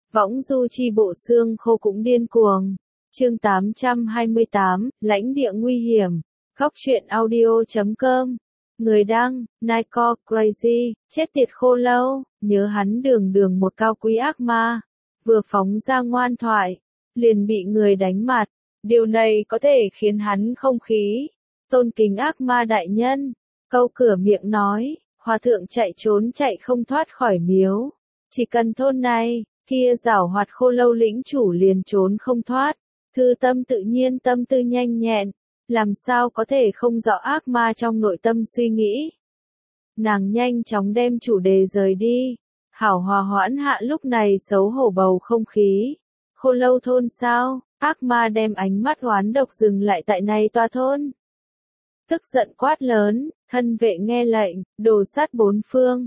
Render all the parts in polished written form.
Võng du chi bộ xương khô cũng điên cuồng. Chương 828, lãnh địa nguy hiểm. Góc truyện audio.com. Người đăng, Nico Crazy, chết tiệt khô lâu, nhớ hắn đường một cao quý ác ma. Vừa phóng ra ngoan thoại, liền bị người đánh mặt. Điều này có thể khiến hắn không khí. Tôn kính ác ma đại nhân. Câu cửa miệng nói, hòa thượng chạy trốn chạy không thoát khỏi miếu. Chỉ cần thôn này, kia giảo hoạt khô lâu lĩnh chủ liền trốn không thoát. Thư tâm tự nhiên tâm tư nhanh nhẹn, làm sao có thể không rõ ác ma trong nội tâm suy nghĩ. Nàng nhanh chóng đem chủ đề rời đi, hảo hòa hoãn hạ lúc này xấu hổ bầu không khí. Khô lâu thôn sao? Ác ma đem ánh mắt oán độc dừng lại tại này tòa thôn. Tức giận quát lớn, thân vệ nghe lệnh, đồ sát bốn phương,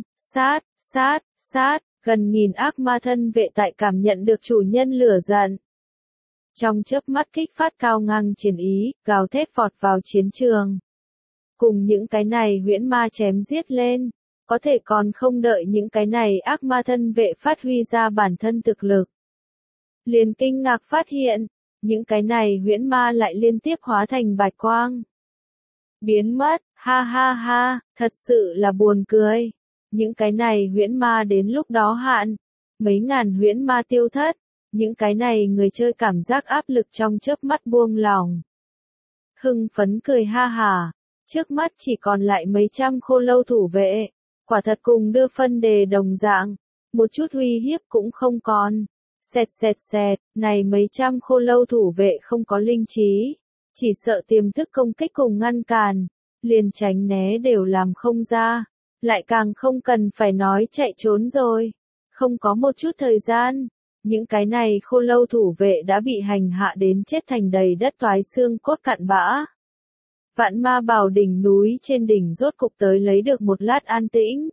sát, gần nghìn ác ma thân vệ tại cảm nhận được chủ nhân lửa giận. Trong chớp mắt kích phát cao ngang chiến ý, gào thét vọt vào chiến trường. Cùng những cái này huyễn ma chém giết lên, có thể còn không đợi những cái này ác ma thân vệ phát huy ra bản thân thực lực. Liền kinh ngạc phát hiện, những cái này huyễn ma lại liên tiếp hóa thành bạch quang. Biến mất, ha, thật sự là buồn cười. Những cái này huyễn ma đến lúc đó hạn, mấy ngàn huyễn ma tiêu thất, những cái này người chơi cảm giác áp lực trong chớp mắt buông lỏng. Hưng phấn cười ha hả, trước mắt chỉ còn lại mấy trăm khô lâu thủ vệ, quả thật cùng đưa phân đề đồng dạng, một chút uy hiếp cũng không còn. Xẹt, này mấy trăm khô lâu thủ vệ không có linh trí, chỉ sợ tiềm thức công kích cùng ngăn cản, liền tránh né đều làm không ra, lại càng không cần phải nói chạy trốn rồi. Không có một chút thời gian, những cái này khô lâu thủ vệ đã bị hành hạ đến chết thành đầy đất toái xương cốt cặn bã. Vạn ma bảo đỉnh núi trên đỉnh rốt cục tới lấy được một lát an tĩnh.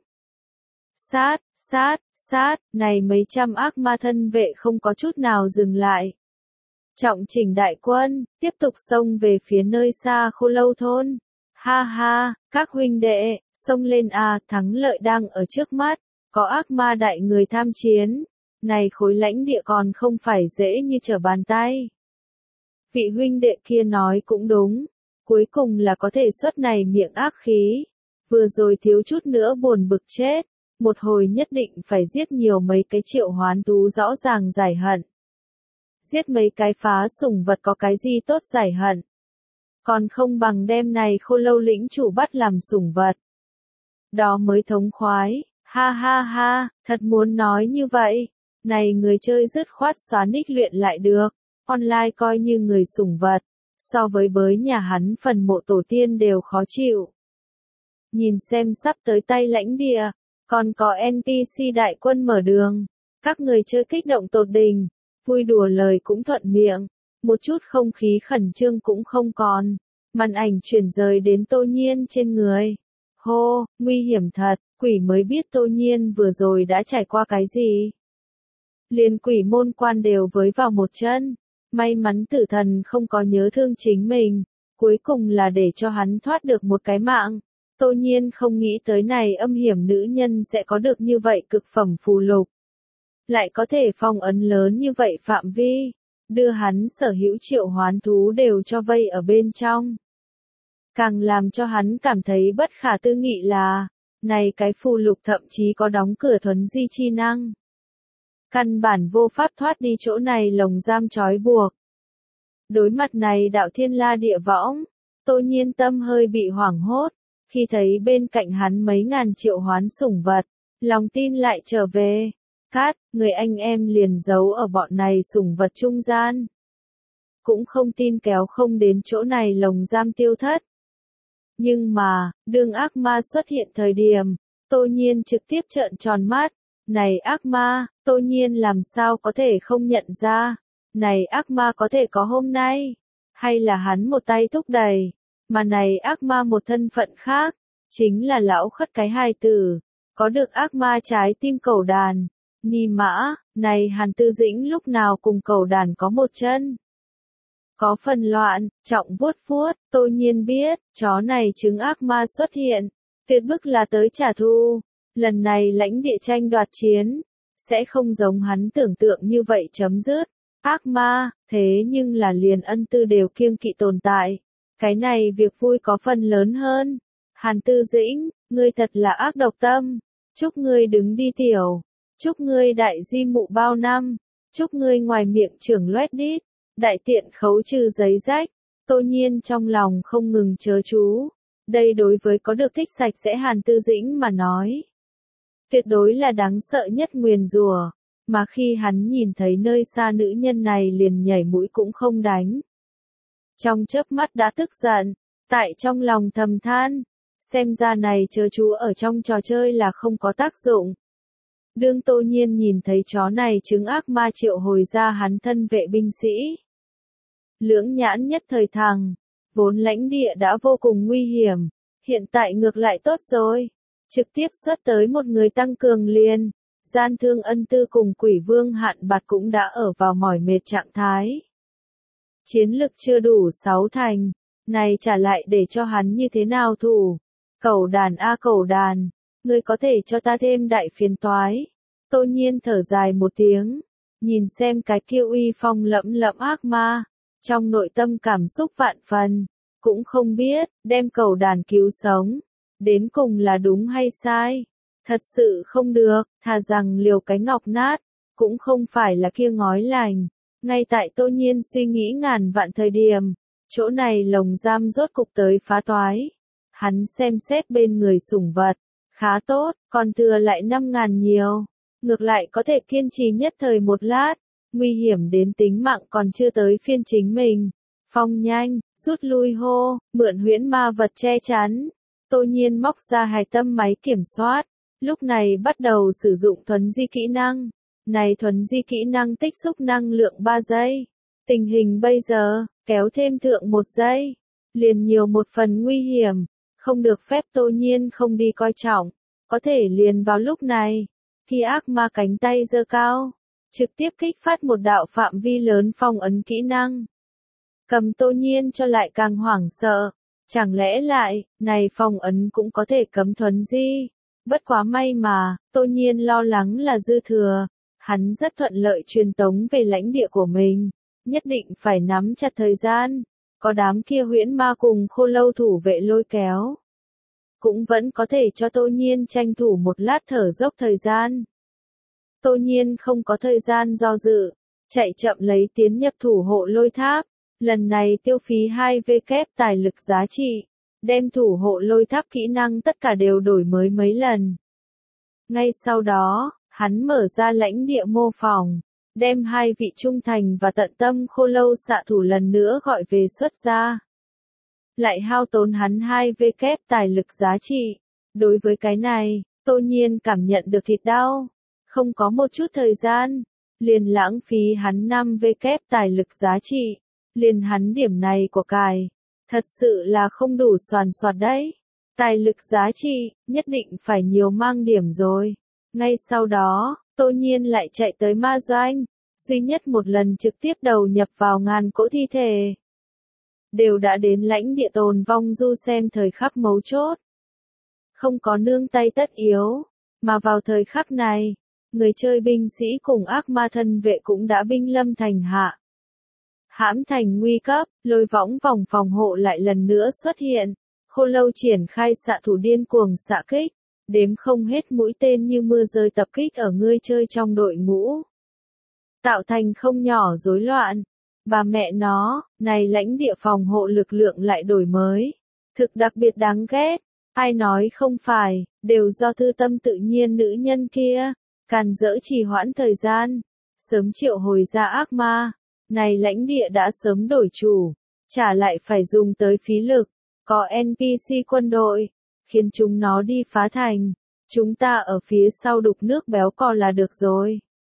Sát, này mấy trăm ác ma thân vệ không có chút nào dừng lại. Trọng chỉnh đại quân, tiếp tục xông về phía nơi xa khô lâu thôn. Ha, các huynh đệ, xông lên a, thắng lợi đang ở trước mắt, có ác ma đại người tham chiến. Này khối lãnh địa còn không phải dễ như trở bàn tay. Vị huynh đệ kia nói cũng đúng, cuối cùng là có thể xuất này miệng ác khí. Vừa rồi thiếu chút nữa buồn bực chết, một hồi nhất định phải giết nhiều mấy cái triệu hoán thú rõ ràng giải hận. Giết mấy cái phá sủng vật có cái gì tốt giải hận. Còn không bằng đem này khô lâu lĩnh chủ bắt làm sủng vật. Đó mới thống khoái, ha, thật muốn nói như vậy. Này người chơi dứt khoát xóa nick luyện lại được, online coi như người sủng vật, so với bới nhà hắn phần mộ tổ tiên đều khó chịu. Nhìn xem sắp tới tay lãnh địa, còn có NPC đại quân mở đường, các người chơi kích động tột đỉnh, vui đùa lời cũng thuận miệng, một chút không khí khẩn trương cũng không còn, màn ảnh chuyển rời đến Tô Nhiên trên người. Hô, nguy hiểm thật, quỷ mới biết Tô Nhiên vừa rồi đã trải qua cái gì. Liền quỷ môn quan đều với vào một chân, may mắn tử thần không có nhớ thương chính mình, cuối cùng là để cho hắn thoát được một cái mạng. Tô Nhiên không nghĩ tới này âm hiểm nữ nhân sẽ có được như vậy cực phẩm phù lục. Lại có thể phong ấn lớn như vậy phạm vi, đưa hắn sở hữu triệu hoán thú đều cho vây ở bên trong. Càng làm cho hắn cảm thấy bất khả tư nghị là, này cái phù lục thậm chí có đóng cửa thuấn di chi năng. Căn bản vô pháp thoát đi chỗ này lồng giam trói buộc. Đối mặt này đạo thiên la địa võng, Tô Nhiên tâm hơi bị hoảng hốt, khi thấy bên cạnh hắn mấy ngàn triệu hoán sủng vật, lòng tin lại trở về. Người anh em liền giấu ở bọn này sủng vật trung gian. Cũng không tin kéo không đến chỗ này lồng giam tiêu thất. Nhưng mà, đương ác ma xuất hiện thời điểm, Tô Nhiên trực tiếp trợn tròn mắt. Này ác ma, Tô Nhiên làm sao có thể không nhận ra. Này ác ma có thể có hôm nay. Hay là hắn một tay thúc đẩy. Mà này ác ma một thân phận khác. Chính là lão khất cái hài tử. Có được ác ma trái tim cẩu đàn. Ni mã, này Hàn Tư Dĩnh lúc nào cùng cẩu đàn có một chân. Có phần loạn, trọng vuốt, Tô Nhiên biết, chó này chứng ác ma xuất hiện. Tuyệt bức là tới trả thù. Lần này lãnh địa tranh đoạt chiến. sẽ không giống hắn tưởng tượng như vậy chấm dứt. Ác ma, thế nhưng là liền ân tư đều kiêng kỵ tồn tại. Cái này việc vui có phần lớn hơn. Hàn Tư Dĩnh, ngươi thật là ác độc tâm. Chúc ngươi đứng đi tiểu. Chúc ngươi đại di mụ bao năm. Chúc ngươi ngoài miệng trưởng loét đít. Đại tiện khấu trừ giấy rách. Tô Nhiên trong lòng không ngừng chớ chú. Đây đối với có được thích sạch sẽ Hàn Tư Dĩnh mà nói. Tuyệt đối là đáng sợ nhất nguyền rủa. Mà khi hắn nhìn thấy nơi xa nữ nhân này liền nhảy mũi cũng không đánh. Trong chớp mắt đã tức giận, tại trong lòng thầm than, xem ra này chớ chú ở trong trò chơi là không có tác dụng. Đương Tô Nhiên nhìn thấy chó này chứng ác ma triệu hồi ra hắn thân vệ binh sĩ. Lưỡng nhãn nhất thời thằng, vốn lãnh địa đã vô cùng nguy hiểm, hiện tại ngược lại tốt rồi. Trực tiếp xuất tới một người tăng cường liền, gian thương ân tư cùng quỷ vương hạn bạt cũng đã ở vào mỏi mệt trạng thái. Chiến lực chưa đủ 6 thành, này trả lại để cho hắn như thế nào thủ. Cẩu đàn a cẩu đàn, ngươi có thể cho ta thêm đại phiền toái. Tô Nhiên thở dài một tiếng, nhìn xem cái kia uy phong lẫm lẫm ác ma, trong nội tâm cảm xúc vạn phần, cũng không biết, đem cẩu đàn cứu sống, đến cùng là đúng hay sai. Thật sự không được, thà rằng liều cái ngọc nát, cũng không phải là kia ngói lành. Ngay tại Tô Nhiên suy nghĩ ngàn vạn thời điểm, chỗ này lồng giam rốt cục tới phá toái. Hắn xem xét bên người sủng vật, khá tốt, còn thừa lại 5.000 nhiều. Ngược lại có thể kiên trì nhất thời một lát, nguy hiểm đến tính mạng còn chưa tới phiên chính mình. Phong nhanh, rút lui hô, mượn huyễn ma vật che chắn. Tô Nhiên móc ra hài tâm máy kiểm soát, lúc này bắt đầu sử dụng thuấn di kỹ năng. Này thuấn di kỹ năng tích xúc năng lượng 3 giây. Tình hình bây giờ, kéo thêm thượng 1 giây. Liền nhiều một phần nguy hiểm, không được phép Tô Nhiên không đi coi trọng. Có thể liền vào lúc này, khi ác ma cánh tay giơ cao, trực tiếp kích phát một đạo phạm vi lớn phong ấn kỹ năng. Cầm Tô Nhiên cho lại càng hoảng sợ. Chẳng lẽ lại, này phong ấn cũng có thể cấm thuấn di? Bất quá may mà, Tô Nhiên lo lắng là dư thừa. Hắn rất thuận lợi truyền tống về lãnh địa của mình, nhất định phải nắm chặt thời gian, có đám kia huyễn ma cùng khô lâu thủ vệ lôi kéo. Cũng vẫn có thể cho Tô Nhiên tranh thủ một lát thở dốc thời gian. Tô Nhiên không có thời gian do dự, chạy chậm lấy tiến nhập thủ hộ lôi tháp, lần này tiêu phí 2W tài lực giá trị, đem thủ hộ lôi tháp kỹ năng tất cả đều đổi mới mấy lần. Ngay sau đó, hắn mở ra lãnh địa mô phỏng, đem 2 vị trung thành và tận tâm khô lâu xạ thủ lần nữa gọi về xuất ra. Lại hao tốn hắn 2W tài lực giá trị. Đối với cái này, Tô Nhiên cảm nhận được thịt đau. Không có một chút thời gian, liền lãng phí hắn 5W tài lực giá trị. Liền hắn điểm này của cải. Thật sự là không đủ soàn soạt đấy. Tài lực giá trị, nhất định phải nhiều mang điểm rồi. Ngay sau đó, Tô Nhiên lại chạy tới ma doanh, duy nhất một lần trực tiếp đầu nhập vào ngàn cỗ thi thể. Đều đã đến lãnh địa tồn vong du xem thời khắc mấu chốt. Không có nương tay tất yếu, mà vào thời khắc này, người chơi binh sĩ cùng ác ma thân vệ cũng đã binh lâm thành hạ. Hãm thành nguy cấp, lôi võng vòng phòng hộ lại lần nữa xuất hiện, khô lâu triển khai xạ thủ điên cuồng xạ kích. Đếm không hết mũi tên như mưa rơi tập kích ở người chơi trong đội ngũ. Tạo thành không nhỏ rối loạn. Bà mẹ nó, này lãnh địa phòng hộ lực lượng lại đổi mới. Thực đặc biệt đáng ghét. Ai nói không phải, đều do thư tâm tự nhiên nữ nhân kia. Càn dỡ trì hoãn thời gian. Sớm triệu hồi ra ác ma. Này lãnh địa đã sớm đổi chủ. Trả lại phải dùng tới phí lực. Có NPC quân đội. Khiến chúng nó đi phá thành. Chúng ta ở phía sau đục nước béo cò là được rồi.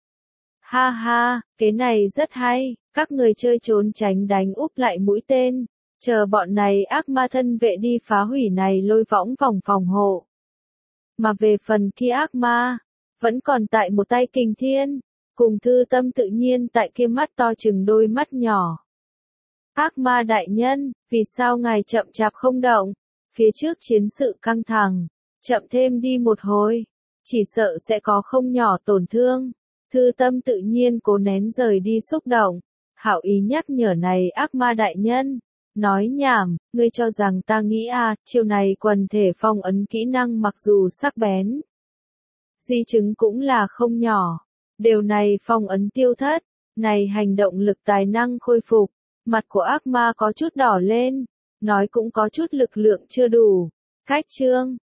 Ha ha, cái này rất hay, các người chơi trốn tránh đánh úp lại mũi tên, chờ bọn này ác ma thân vệ đi phá hủy này lôi võng vòng phòng hộ. Mà về phần kia ác ma, vẫn còn tại một tay kình thiên, cùng thư tâm tự nhiên tại kia mắt to chừng đôi mắt nhỏ. Ác ma đại nhân, vì sao ngài chậm chạp không động? Phía trước chiến sự căng thẳng, chậm thêm đi một hồi, chỉ sợ sẽ có không nhỏ tổn thương. Thư Tâm tự nhiên cố nén rời đi xúc động. Hảo ý nhắc nhở này ác ma đại nhân. Nói nhảm, ngươi cho rằng ta nghĩ chiêu này quần thể phong ấn kỹ năng mặc dù sắc bén. Di chứng cũng là không nhỏ. Điều này phong ấn tiêu thất. Này hành động lực tài năng khôi phục. Mặt của ác ma có chút đỏ lên. Nói cũng có chút lực lượng chưa đủ. Cách chương.